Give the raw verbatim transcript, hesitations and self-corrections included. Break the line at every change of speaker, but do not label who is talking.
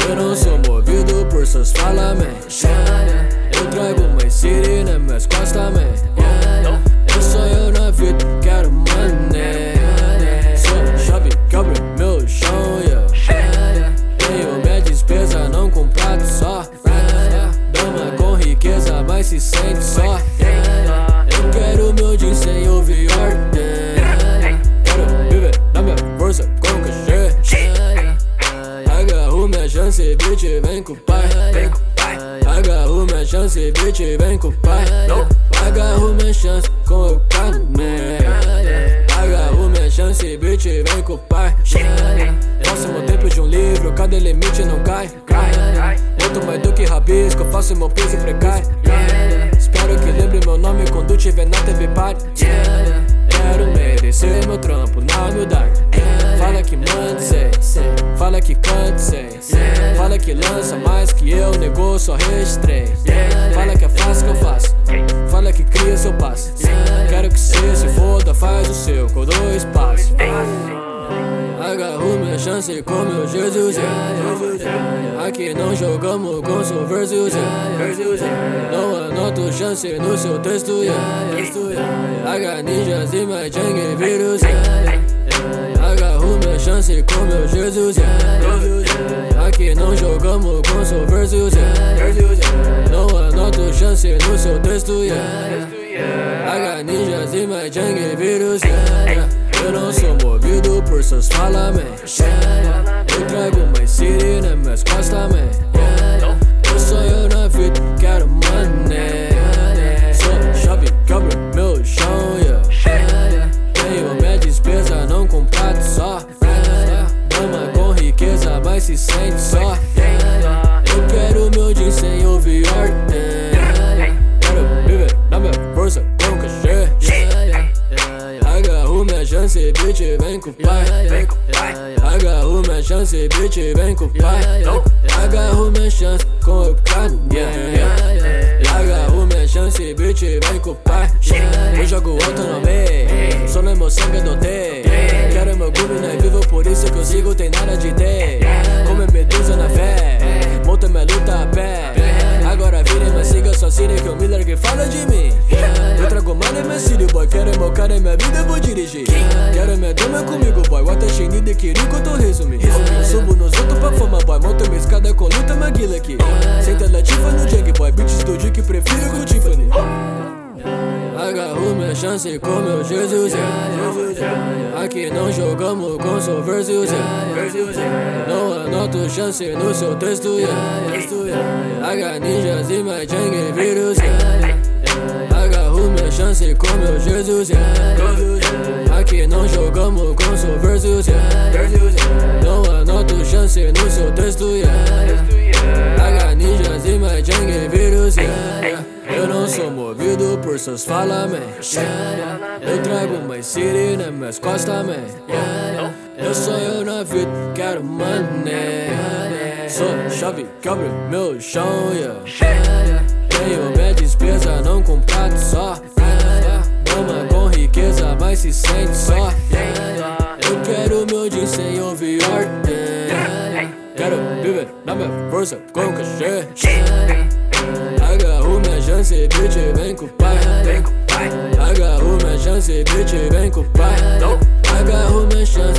Eu não sou movido por seus falamentos. Eu trago mais city nas minhas costas, man. Eu sonho na vida, quero money. Sou chave que abre meu chão, yeah. Tenho minha despesa, não com prato só. Dama com riqueza, mas se sente só. Eu quero meu jeans sem ouvir ordem. Quero viver na minha força com cachê. Agarro minha chance, bitch, vem com o pai. Agarro minha chance, bitch, vem com o pai. Agarro minha chance com o carne. Agarro minha chance, bitch, vem com o pai. Próximo tempo de um livro, cada limite não cai. Muito mais do que rabisco, faço meu piso precário. Espero que lembre meu nome quando tiver na T V party. Quero merecer meu trampo na humildade. Fala que manda, sei. Fala que canta, sei. Fala que lança mais que eu, negou, só registrei. Fala que é fácil que eu faço. Fala que cria seu passo. Quero que cê se foda, faz o seu com dois passos. Agarro minha chance com meu Jesus, yeah. Aqui não jogamos com subversivos, yeah. Não anoto chance no seu texto, yeah. H ninjas e mais jangue vírus, yeah. Agarro minha chance com meu Jesus, yeah. Aqui não jogamos com subversivos, yeah. Não anoto chance no seu texto, yeah. H ninjas e mais jangue vírus, yeah. Eu não sou movido por seus falamentos. Eu trago mais city nas minhas costas, man. Eu sonho na vida, quero money. Sou chave que abre meu chão, yeah. Tenho minha despesa, não com prato só. Dama com riqueza, mas se sente só. Eu quero meu jeans sem ouvir ordem. Quero viver na minha força com cachê. Agarro minha chance, bitch, vem com o pai. Agarro minha chance, bitch, vem com o pai. Agarro minha chance com o carne, yeah. Agarro minha chance, bitch, vem com o pai. Eu jogo autonomia, só no meu sangue adotei. Quero meu clube, não é vivo, por isso que eu sigo, tem nada de ter. Come medusa na fé, monta minha luta a pé. Agora vire, mas siga só city que eu me larguei, fala de mim. Eu trago money, minha city, boy. Quero meu cara, minha vida, eu vou dirigir. Quero minha dama comigo, boy. Watashi ni dekiru koto resumi. Subo nos outros pra fama, boy. Monta minha escada com luta, minha guila aqui. Senta latifa no jag, boy. Bitches do Dick, prefiro com Tiffany. Agarro minha chance com meu Jesus, yeah. Aqui não jogamos com subversivos, yeah. Não anoto chance no seu texto, yeah. H ninjas e mais jangue vírus, yeah. Agarro minha chance com meu Jesus, yeah. Aqui não jogamos com subversivos, yeah. Não anoto chance no seu texto, yeah. H ninjas e mais jangue vírus, yeah. Eu não sou movido por seus falamentos. Eu trago mais city nas minhas costas, man. Eu sonho na vida, quero money. Sou chave que abre meu chão, yeah. Tenho minha despesa, não com prato só. Dama com riqueza, mas se sente só. Eu quero meu jeans sem ouvir ordem. Quero viver na minha força com cachê. Agarro minha chance, bitch, vem com o pai. Agarro minha chance, bitch, vem com o pai. Agarro minha chance